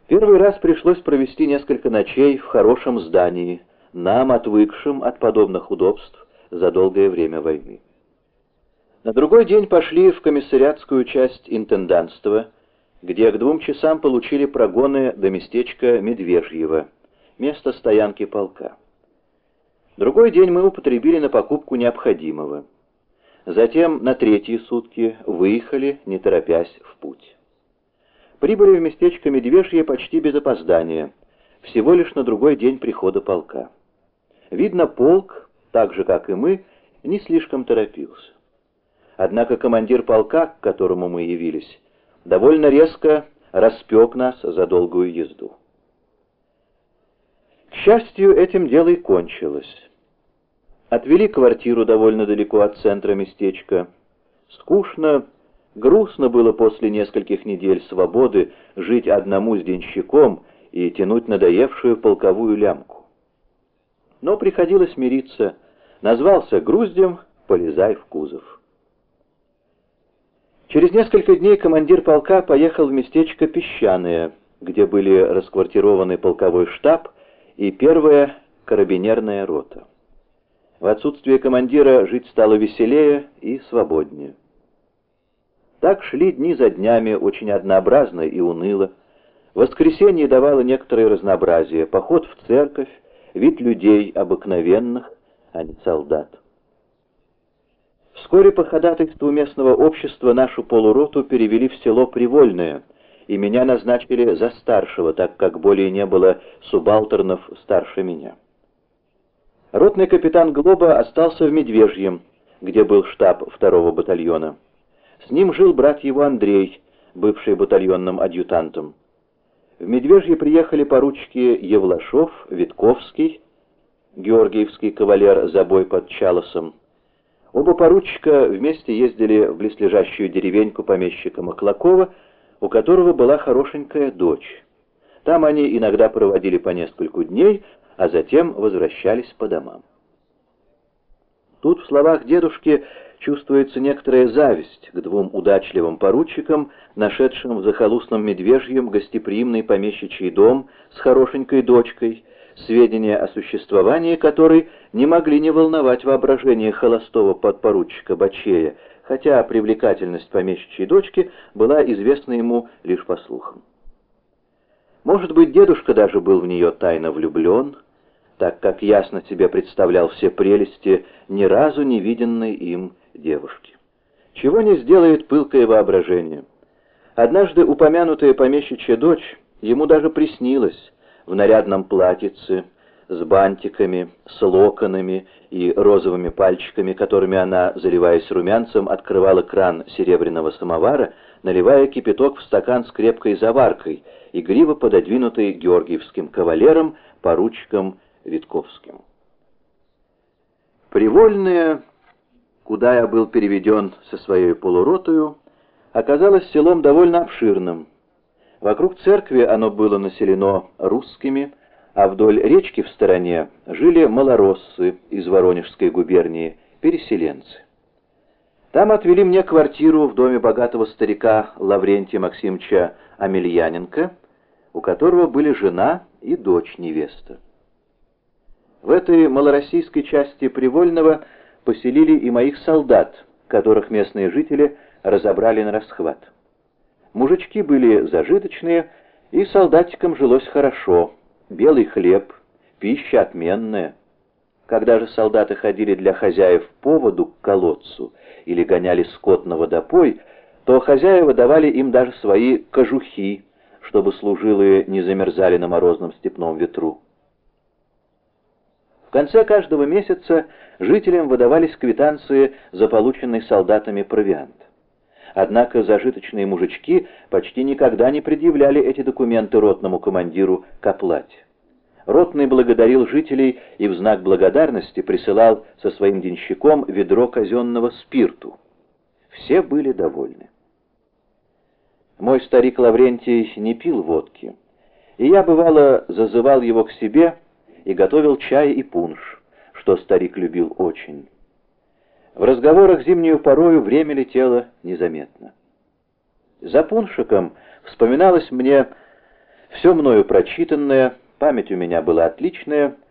Первый раз пришлось провести несколько ночей в хорошем здании, нам, отвыкшим от подобных удобств за долгое время войны. На другой день пошли в комиссариатскую часть интендантства, где к 2 часам получили прогоны до местечка Медвежьего, место стоянки полка. Другой день мы употребили на покупку необходимого. Затем на 3-е сутки выехали, не торопясь, в путь. Прибыли в местечко Медвежье почти без опоздания, всего лишь на другой день прихода полка. Видно, полк, так же как и мы, не слишком торопился. Однако командир полка, к которому мы явились, довольно резко распек нас за долгую езду. К счастью, этим дело и кончилось. Отвели квартиру довольно далеко от центра местечка. Скучно, грустно было после нескольких недель свободы жить одному с денщиком и тянуть надоевшую полковую лямку. Но приходилось мириться. Назвался груздем, полезай в кузов. Через несколько дней командир полка поехал в местечко Песчаное, где были расквартированы полковой штаб и 1-я карабинерная рота. В отсутствие командира жить стало веселее и свободнее. Так шли дни за днями, очень однообразно и уныло. Воскресенье давало некоторое разнообразие: поход в церковь, вид людей обыкновенных, а не солдат. Вскоре по ходатайству местного общества нашу полуроту перевели в село Привольное, и меня назначили за старшего, так как более не было субалтернов старше меня. Ротный капитан Глоба остался в Медвежьем, где был штаб 2-го батальона. С ним жил брат его Андрей, бывший батальонным адъютантом. В Медвежье приехали поручики Евлашов, Витковский, георгиевский кавалер за бой под Чалосом. Оба поручика вместе ездили в близлежащую деревеньку помещика Маклакова, у которого была хорошенькая дочь. Там они иногда проводили по нескольку дней, а затем возвращались по домам. Тут в словах дедушки чувствуется некоторая зависть к 2 удачливым поручикам, нашедшим в захолустном Медвежьем гостеприимный помещичий дом с хорошенькой дочкой, сведения о существовании которой не могли не волновать воображение холостого подпоручика Бачея, хотя привлекательность помещичьей дочки была известна ему лишь по слухам. Может быть, дедушка даже был в нее тайно влюблен, так как ясно себе представлял все прелести ни разу не виденной им девушки. Чего не сделает пылкое воображение. Однажды упомянутая помещичья дочь ему даже приснилась в нарядном платьице, с бантиками, с локонами и розовыми пальчиками, которыми она, заливаясь румянцем, открывала кран серебряного самовара, наливая кипяток в стакан с крепкой заваркой, игриво пододвинутый георгиевским кавалером, поручиком Витковским. Привольное, куда я был переведен со своей полуротою, оказалось селом довольно обширным. Вокруг церкви оно было населено русскими, а вдоль речки в стороне жили малороссы из Воронежской губернии, переселенцы. Там отвели мне квартиру в доме богатого старика Лаврентия Максимовича Амельяненко, у которого были жена и дочь-невеста. В этой малороссийской части Привольного поселили и моих солдат, которых местные жители разобрали на расхват. Мужички были зажиточные, и солдатикам жилось хорошо. Белый хлеб, пища отменная. Когда же солдаты ходили для хозяев по воду к колодцу или гоняли скот на водопой, то хозяева давали им даже свои кожухи, чтобы служилые не замерзали на морозном степном ветру. В конце каждого месяца жителям выдавались квитанции за полученный солдатами провиант. Однако зажиточные мужички почти никогда не предъявляли эти документы ротному командиру к оплате. Ротный благодарил жителей и в знак благодарности присылал со своим денщиком ведро казенного спирту. Все были довольны. Мой старик Лаврентий не пил водки, и я, бывало, зазывал его к себе и готовил чай и пунш, что старик любил очень. В разговорах зимнюю порою время летело незаметно. За пуншиком вспоминалось мне Все мною прочитанное, память у меня была отличная,